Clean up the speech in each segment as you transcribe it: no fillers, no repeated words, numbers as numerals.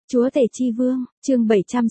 Chúa Tể Chi Vương, chương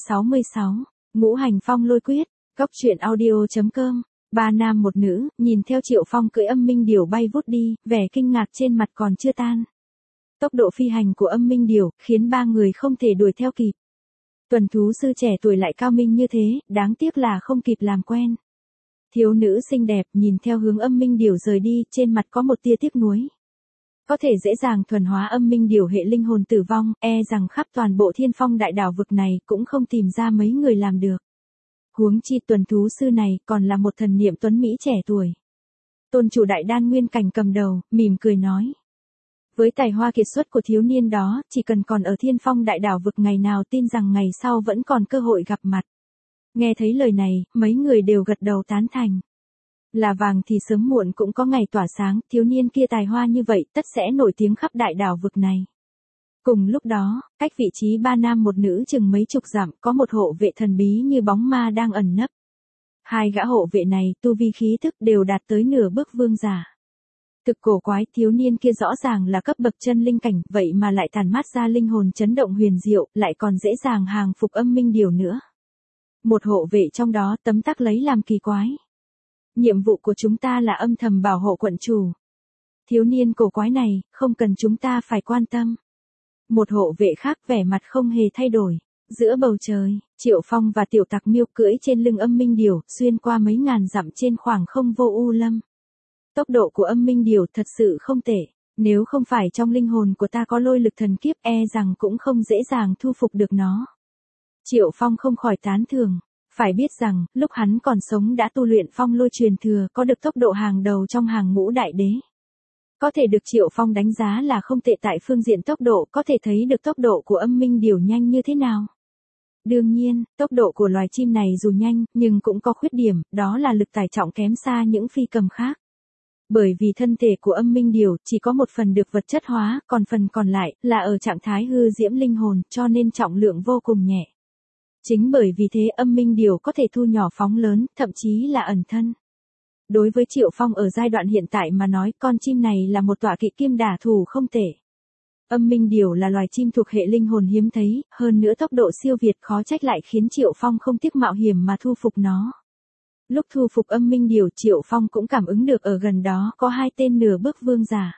766, Ngũ Hành Phong Lôi Quyết, Cốc truyện audio.com. Ba nam một nữ, nhìn theo Triệu Phong cưỡi âm minh điểu bay vút đi, vẻ kinh ngạc trên mặt còn chưa tan. Tốc độ phi hành của âm minh điểu khiến ba người không thể đuổi theo kịp. Tuần thú sư trẻ tuổi lại cao minh như thế, đáng tiếc là không kịp làm quen. Thiếu nữ xinh đẹp nhìn theo hướng âm minh điểu rời đi, trên mặt có một tia tiếc nuối. Có thể dễ dàng thuần hóa âm minh điểu hệ linh hồn tử vong, e rằng khắp toàn bộ Thiên Phong đại đảo vực này cũng không tìm ra mấy người làm được. Huống chi tuần thú sư này còn là một thần niệm tuấn mỹ trẻ tuổi. Tôn chủ đại đan nguyên cảnh cầm đầu, mỉm cười nói. Với tài hoa kiệt xuất của thiếu niên đó, chỉ cần còn ở Thiên Phong đại đảo vực ngày nào tin rằng ngày sau vẫn còn cơ hội gặp mặt. Nghe thấy lời này, mấy người đều gật đầu tán thành. Là vàng thì sớm muộn cũng có ngày tỏa sáng, thiếu niên kia tài hoa như vậy tất sẽ nổi tiếng khắp đại đảo vực này. Cùng lúc đó, cách vị trí ba nam một nữ chừng mấy chục dặm, có một hộ vệ thần bí như bóng ma đang ẩn nấp. Hai gã hộ vệ này tu vi khí thức đều đạt tới nửa bước vương giả. Thực cổ quái, thiếu niên kia rõ ràng là cấp bậc chân linh cảnh, vậy mà lại tản mát ra linh hồn chấn động huyền diệu, lại còn dễ dàng hàng phục âm minh điểu nữa. Một hộ vệ trong đó tấm tắc lấy làm kỳ quái. Nhiệm vụ của chúng ta là âm thầm bảo hộ quận chủ. Thiếu niên cổ quái này, không cần chúng ta phải quan tâm. Một hộ vệ khác vẻ mặt không hề thay đổi. Giữa bầu trời, Triệu Phong và Tiểu Tặc Miêu cưỡi trên lưng âm minh điểu, xuyên qua mấy ngàn dặm trên khoảng không vô u lâm. Tốc độ của âm minh điểu thật sự không tệ. Nếu không phải trong linh hồn của ta có lôi lực thần kiếp, e rằng cũng không dễ dàng thu phục được nó. Triệu Phong không khỏi tán thưởng. Phải biết rằng, lúc hắn còn sống đã tu luyện phong lôi truyền thừa, có được tốc độ hàng đầu trong hàng ngũ đại đế. Có thể được Triệu Phong đánh giá là không tệ tại phương diện tốc độ, có thể thấy được tốc độ của âm minh điểu nhanh như thế nào. Đương nhiên, tốc độ của loài chim này dù nhanh, nhưng cũng có khuyết điểm, đó là lực tải trọng kém xa những phi cầm khác. Bởi vì thân thể của âm minh điểu chỉ có một phần được vật chất hóa, còn phần còn lại là ở trạng thái hư diễm linh hồn, cho nên trọng lượng vô cùng nhẹ. Chính bởi vì thế âm minh điểu có thể thu nhỏ phóng lớn, thậm chí là ẩn thân. Đối với Triệu Phong ở giai đoạn hiện tại mà nói, con chim này là một tọa kỵ kiêm đả thủ không tệ. Âm minh điểu là loài chim thuộc hệ linh hồn hiếm thấy, hơn nữa tốc độ siêu việt khó trách lại khiến Triệu Phong không tiếc mạo hiểm mà thu phục nó. Lúc thu phục âm minh điểu, Triệu Phong cũng cảm ứng được ở gần đó có hai tên nửa bước vương giả.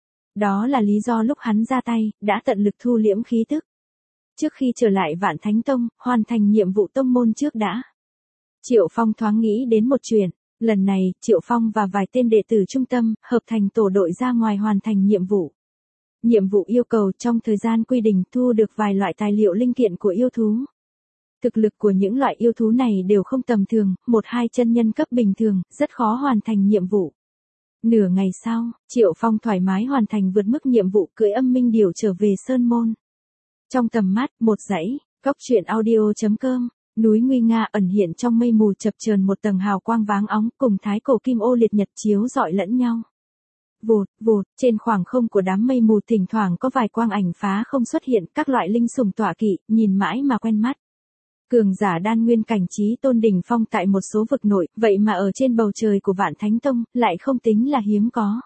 Đó là lý do lúc hắn ra tay, đã tận lực thu liễm khí tức. Trước khi trở lại Vạn Thánh Tông, hoàn thành nhiệm vụ tông môn trước đã. Triệu Phong thoáng nghĩ đến một chuyện, lần này, Triệu Phong và vài tên đệ tử trung tâm, hợp thành tổ đội ra ngoài hoàn thành nhiệm vụ. Nhiệm vụ yêu cầu trong thời gian quy định thu được vài loại tài liệu linh kiện của yêu thú. Thực lực của những loại yêu thú này đều không tầm thường, một hai chân nhân cấp bình thường, rất khó hoàn thành nhiệm vụ. Nửa ngày sau, Triệu Phong thoải mái hoàn thành vượt mức nhiệm vụ cưỡi âm minh điểu trở về Sơn Môn. Trong tầm mắt, một dãy, Cốc truyện audio.com, núi nguy nga ẩn hiện trong mây mù chập chờn một tầng hào quang váng óng cùng thái cổ kim ô liệt nhật chiếu rọi lẫn nhau. Vụt, vụt, trên khoảng không của đám mây mù thỉnh thoảng có vài quang ảnh phá không xuất hiện, các loại linh sủng tọa kỵ, nhìn mãi mà quen mắt. Cường giả đan nguyên cảnh trí tôn đỉnh phong tại một số vực nội, vậy mà ở trên bầu trời của Vạn Thánh Tông, lại không tính là hiếm có.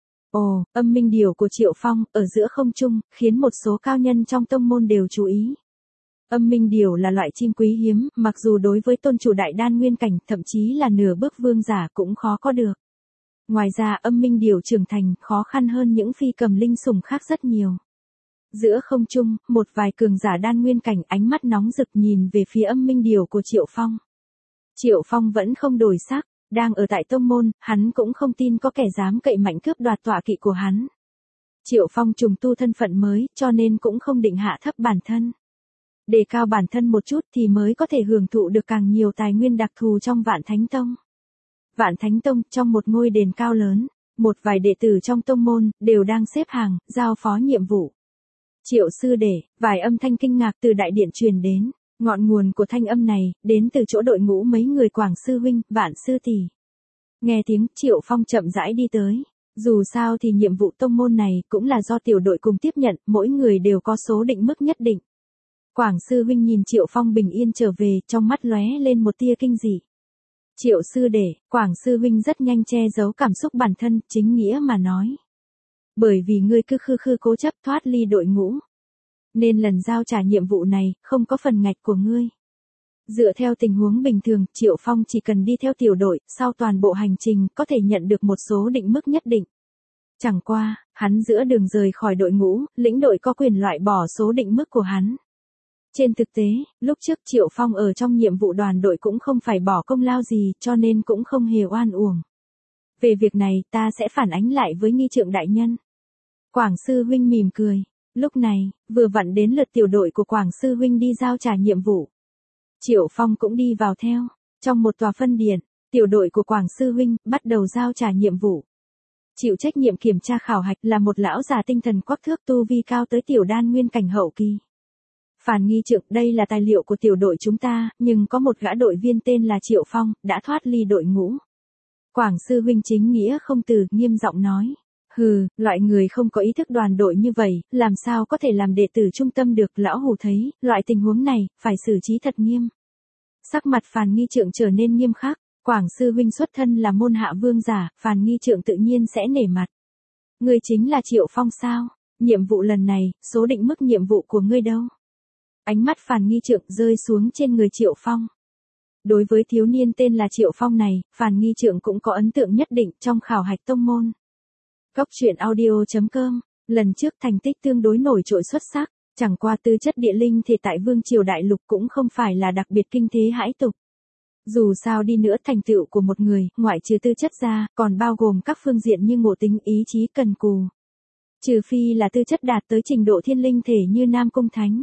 Ồ, âm minh điểu của Triệu Phong, ở giữa không trung, khiến một số cao nhân trong tông môn đều chú ý. Âm minh điểu là loại chim quý hiếm, mặc dù đối với tôn chủ đại đan nguyên cảnh, thậm chí là nửa bước vương giả cũng khó có được. Ngoài ra âm minh điểu trưởng thành, khó khăn hơn những phi cầm linh sủng khác rất nhiều. Giữa không trung, một vài cường giả đan nguyên cảnh ánh mắt nóng rực nhìn về phía âm minh điểu của Triệu Phong. Triệu Phong vẫn không đổi sắc. Đang ở tại tông môn, hắn cũng không tin có kẻ dám cậy mạnh cướp đoạt tọa kỵ của hắn. Triệu Phong trùng tu thân phận mới, cho nên cũng không định hạ thấp bản thân. Đề cao bản thân một chút thì mới có thể hưởng thụ được càng nhiều tài nguyên đặc thù trong Vạn Thánh Tông. Vạn Thánh Tông, trong một ngôi đền cao lớn, một vài đệ tử trong tông môn, đều đang xếp hàng, giao phó nhiệm vụ. Triệu sư đệ, vài âm thanh kinh ngạc từ đại điện truyền đến. Ngọn nguồn của thanh âm này, đến từ chỗ đội ngũ mấy người Quảng sư huynh, Vạn sư tỷ. Nghe tiếng, Triệu Phong chậm rãi đi tới. Dù sao thì nhiệm vụ tông môn này, cũng là do tiểu đội cùng tiếp nhận, mỗi người đều có số định mức nhất định. Quảng sư huynh nhìn Triệu Phong bình yên trở về, trong mắt lóe lên một tia kinh dị. Triệu sư đệ, Quảng sư huynh rất nhanh che giấu cảm xúc bản thân, chính nghĩa mà nói. Bởi vì ngươi cứ khư khư cố chấp thoát ly đội ngũ. nên lần giao trả nhiệm vụ này, không có phần ngạch của ngươi. Dựa theo tình huống bình thường, Triệu Phong chỉ cần đi theo tiểu đội, sau toàn bộ hành trình, có thể nhận được một số định mức nhất định. Chẳng qua, hắn giữa đường rời khỏi đội ngũ, lĩnh đội có quyền loại bỏ số định mức của hắn. Trên thực tế, lúc trước Triệu Phong ở trong nhiệm vụ đoàn đội cũng không phải bỏ công lao gì, cho nên cũng không hề oan uổng. Về việc này, ta sẽ phản ánh lại với nghi trượng đại nhân. Quảng sư huynh mỉm cười. Lúc này, vừa vặn đến lượt tiểu đội của Quảng sư huynh đi giao trả nhiệm vụ. Triệu Phong cũng đi vào theo. Trong một tòa phân điện, tiểu đội của Quảng sư huynh bắt đầu giao trả nhiệm vụ. Chịu trách nhiệm kiểm tra khảo hạch là một lão già tinh thần quắc thước tu vi cao tới tiểu đan nguyên cảnh hậu kỳ. Phàn nghi trượng, đây là tài liệu của tiểu đội chúng ta, nhưng có một gã đội viên tên là Triệu Phong, đã thoát ly đội ngũ. Quảng sư huynh chính nghĩa không từ, nghiêm giọng nói. Hừ, loại người không có ý thức đoàn đội như vậy, làm sao có thể làm đệ tử trung tâm được, lão hù thấy, loại tình huống này, phải xử trí thật nghiêm. Sắc mặt Phàn nghi trượng trở nên nghiêm khắc, Quảng sư huynh xuất thân là môn hạ vương giả, Phàn nghi trượng tự nhiên sẽ nể mặt. Ngươi chính là Triệu Phong sao? Nhiệm vụ lần này, số định mức nhiệm vụ của ngươi đâu? Ánh mắt Phàn nghi trượng rơi xuống trên người Triệu Phong. Đối với thiếu niên tên là Triệu Phong này, Phàn nghi trượng cũng có ấn tượng nhất định trong khảo hạch tông môn. Góc truyện audio.com, lần trước thành tích tương đối nổi trội xuất sắc, chẳng qua tư chất địa linh thể tại Vương Triều Đại Lục cũng không phải là đặc biệt kinh thế hãi tục. Dù sao đi nữa thành tựu của một người, ngoại trừ tư chất ra, còn bao gồm các phương diện như ngộ tính, ý chí cần cù. Trừ phi là tư chất đạt tới trình độ thiên linh thể như Nam Cung Thánh.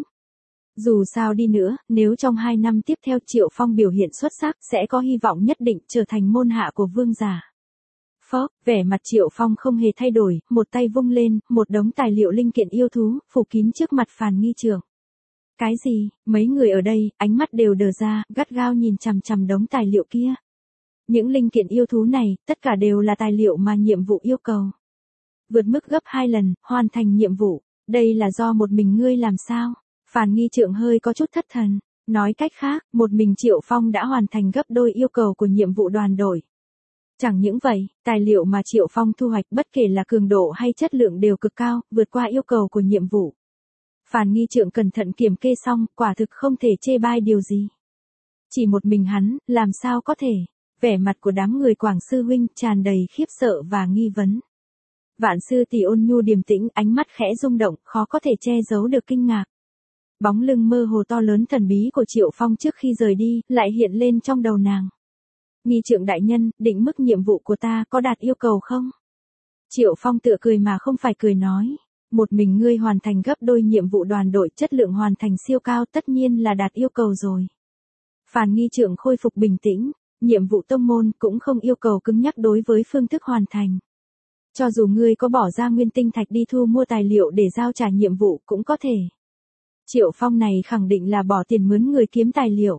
Dù sao đi nữa, nếu trong 2 năm tiếp theo Triệu Phong biểu hiện xuất sắc, sẽ có hy vọng nhất định trở thành môn hạ của vương giả. Phó, vẻ mặt Triệu Phong không hề thay đổi, một tay vung lên, một đống tài liệu linh kiện yêu thú, phủ kín trước mặt Phàn nghi trượng. Cái gì? Mấy người ở đây, ánh mắt đều đờ ra, gắt gao nhìn chằm chằm đống tài liệu kia. Những linh kiện yêu thú này, tất cả đều là tài liệu mà nhiệm vụ yêu cầu. Vượt mức gấp 2 lần, hoàn thành nhiệm vụ. Đây là do một mình ngươi làm sao? Phàn nghi trượng hơi có chút thất thần. Nói cách khác, một mình Triệu Phong đã hoàn thành gấp đôi yêu cầu của nhiệm vụ đoàn đội. Chẳng những vậy, tài liệu mà Triệu Phong thu hoạch bất kể là cường độ hay chất lượng đều cực cao, vượt qua yêu cầu của nhiệm vụ. Phàn nghi trượng cẩn thận kiểm kê xong, quả thực không thể chê bai điều gì. Chỉ một mình hắn, làm sao có thể? Vẻ mặt của đám người Quảng sư huynh tràn đầy khiếp sợ và nghi vấn. Vạn sư tỷ ôn nhu điềm tĩnh, ánh mắt khẽ rung động, khó có thể che giấu được kinh ngạc. Bóng lưng mơ hồ to lớn thần bí của Triệu Phong trước khi rời đi, lại hiện lên trong đầu nàng. Nghi trượng đại nhân, định mức nhiệm vụ của ta có đạt yêu cầu không? Triệu Phong tựa cười mà không phải cười nói. Một mình ngươi hoàn thành gấp đôi nhiệm vụ đoàn đội, chất lượng hoàn thành siêu cao, tất nhiên là đạt yêu cầu rồi. Phàn nghi trượng khôi phục bình tĩnh, nhiệm vụ tông môn cũng không yêu cầu cứng nhắc đối với phương thức hoàn thành. Cho dù ngươi có bỏ ra nguyên tinh thạch đi thu mua tài liệu để giao trả nhiệm vụ cũng có thể. Triệu Phong này khẳng định là bỏ tiền mướn người kiếm tài liệu.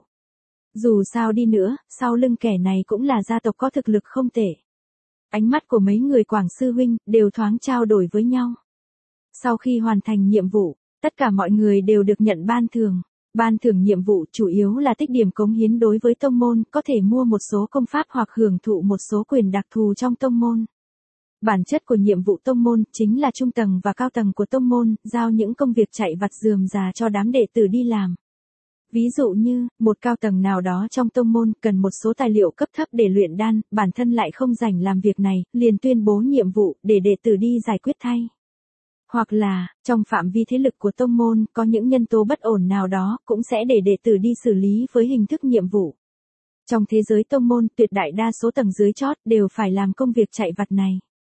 Dù sao đi nữa, sau lưng kẻ này cũng là gia tộc có thực lực không tệ. Ánh mắt của mấy người Quảng sư huynh đều thoáng trao đổi với nhau. Sau khi hoàn thành nhiệm vụ, tất cả mọi người đều được nhận ban thưởng. Ban thưởng nhiệm vụ chủ yếu là tích điểm cống hiến đối với tông môn, có thể mua một số công pháp hoặc hưởng thụ một số quyền đặc thù trong tông môn. Bản chất của nhiệm vụ tông môn chính là trung tầng và cao tầng của tông môn, giao những công việc chạy vặt rườm rà cho đám đệ tử đi làm. Ví dụ như, một cao tầng nào đó trong tông môn cần một số tài liệu cấp thấp để luyện đan, bản thân lại không rảnh làm việc này, liền tuyên bố nhiệm vụ để đệ tử đi giải quyết thay. Hoặc là, trong phạm vi thế lực của tông môn, có những nhân tố bất ổn nào đó, cũng sẽ để đệ tử đi xử lý với hình thức nhiệm vụ. Trong thế giới tông môn, tuyệt đại đa số tầng dưới chót đều phải làm công việc chạy vặt này.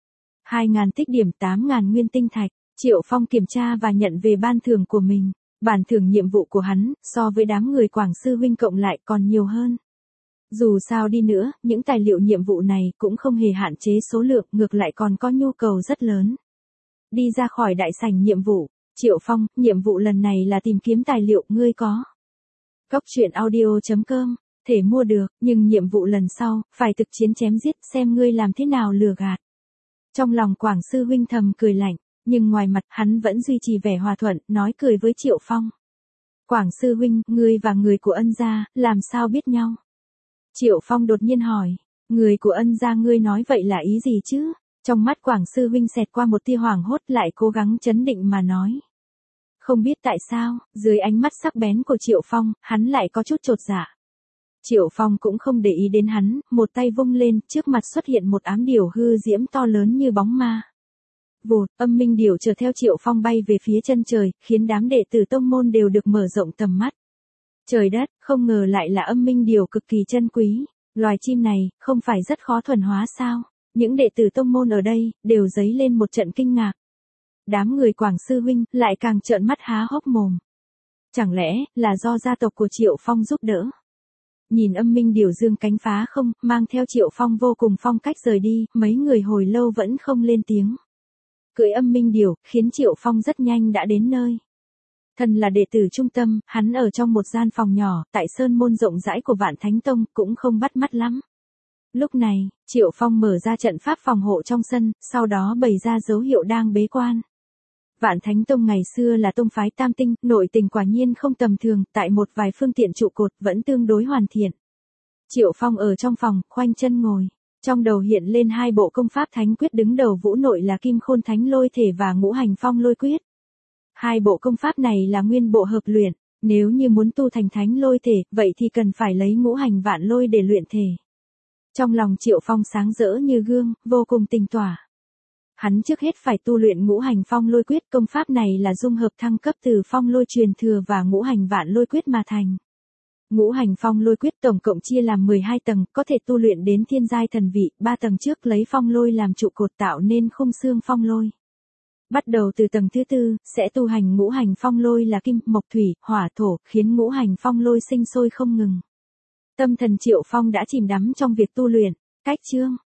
2.000 tích điểm, 8.000 nguyên tinh thạch, Triệu Phong kiểm tra và nhận về ban thưởng của mình. Bản thưởng nhiệm vụ của hắn, so với đám người Quảng sư huynh cộng lại còn nhiều hơn. Dù sao đi nữa, những tài liệu nhiệm vụ này cũng không hề hạn chế số lượng, ngược lại còn có nhu cầu rất lớn. Đi ra khỏi đại sảnh nhiệm vụ, Triệu Phong, nhiệm vụ lần này là tìm kiếm tài liệu, ngươi có. Góc truyện audio.com, thể mua được, nhưng nhiệm vụ lần sau, phải thực chiến chém giết, xem ngươi làm thế nào lừa gạt. Trong lòng Quảng sư huynh thầm cười lạnh, nhưng ngoài mặt hắn vẫn duy trì vẻ hòa thuận, nói cười với Triệu Phong. Quảng sư huynh, ngươi và người của Ân gia, làm sao biết nhau? Triệu Phong đột nhiên hỏi, người của Ân gia ngươi nói vậy là ý gì chứ? Trong mắt Quảng sư huynh xẹt qua một tia hoảng hốt, lại cố gắng trấn định mà nói. Không biết tại sao, dưới ánh mắt sắc bén của Triệu Phong, hắn lại có chút chột dạ. Triệu Phong cũng không để ý đến hắn, một tay vung lên, trước mặt xuất hiện một ám điểu hư diễm to lớn như bóng ma. Vụt, âm minh điểu chở theo Triệu Phong bay về phía chân trời, khiến đám đệ tử tông môn đều được mở rộng tầm mắt. Trời đất, không ngờ lại là âm minh điểu cực kỳ chân quý. Loài chim này, không phải rất khó thuần hóa sao? Những đệ tử tông môn ở đây, đều dấy lên một trận kinh ngạc. Đám người Quảng sư huynh, lại càng trợn mắt há hốc mồm. Chẳng lẽ, là do gia tộc của Triệu Phong giúp đỡ? Nhìn âm minh điểu dương cánh phá không, mang theo Triệu Phong vô cùng phong cách rời đi, mấy người hồi lâu vẫn không lên tiếng. Cưỡi âm minh điểu, khiến Triệu Phong rất nhanh đã đến nơi. Thân là đệ tử trung tâm, hắn ở trong một gian phòng nhỏ, tại sơn môn rộng rãi của Vạn Thánh Tông, cũng không bắt mắt lắm. Lúc này, Triệu Phong mở ra trận pháp phòng hộ trong sân, sau đó bày ra dấu hiệu đang bế quan. Vạn Thánh Tông ngày xưa là tông phái tam tinh, nội tình quả nhiên không tầm thường, tại một vài phương tiện trụ cột vẫn tương đối hoàn thiện. Triệu Phong ở trong phòng, khoanh chân ngồi. Trong đầu hiện lên hai bộ công pháp thánh quyết, đứng đầu vũ nội là Kim Khôn Thánh Lôi Thể và Ngũ Hành Phong Lôi Quyết. Hai bộ công pháp này là nguyên bộ hợp luyện, nếu như muốn tu thành Thánh Lôi Thể, vậy thì cần phải lấy ngũ hành vạn lôi để luyện thể. Trong lòng Triệu Phong sáng rỡ như gương, vô cùng tinh tỏa. Hắn trước hết phải tu luyện Ngũ Hành Phong Lôi Quyết, công pháp này là dung hợp thăng cấp từ Phong Lôi truyền thừa và Ngũ Hành Vạn Lôi Quyết mà thành. Ngũ Hành Phong Lôi Quyết tổng cộng chia làm 12 tầng, có thể tu luyện đến thiên giai thần vị, 3 tầng trước lấy phong lôi làm trụ cột tạo nên khung xương phong lôi. Bắt đầu từ tầng thứ tư, sẽ tu hành ngũ hành phong lôi là kim, mộc, thủy, hỏa, thổ, khiến ngũ hành phong lôi sinh sôi không ngừng. Tâm thần Triệu Phong đã chìm đắm trong việc tu luyện. Cách chương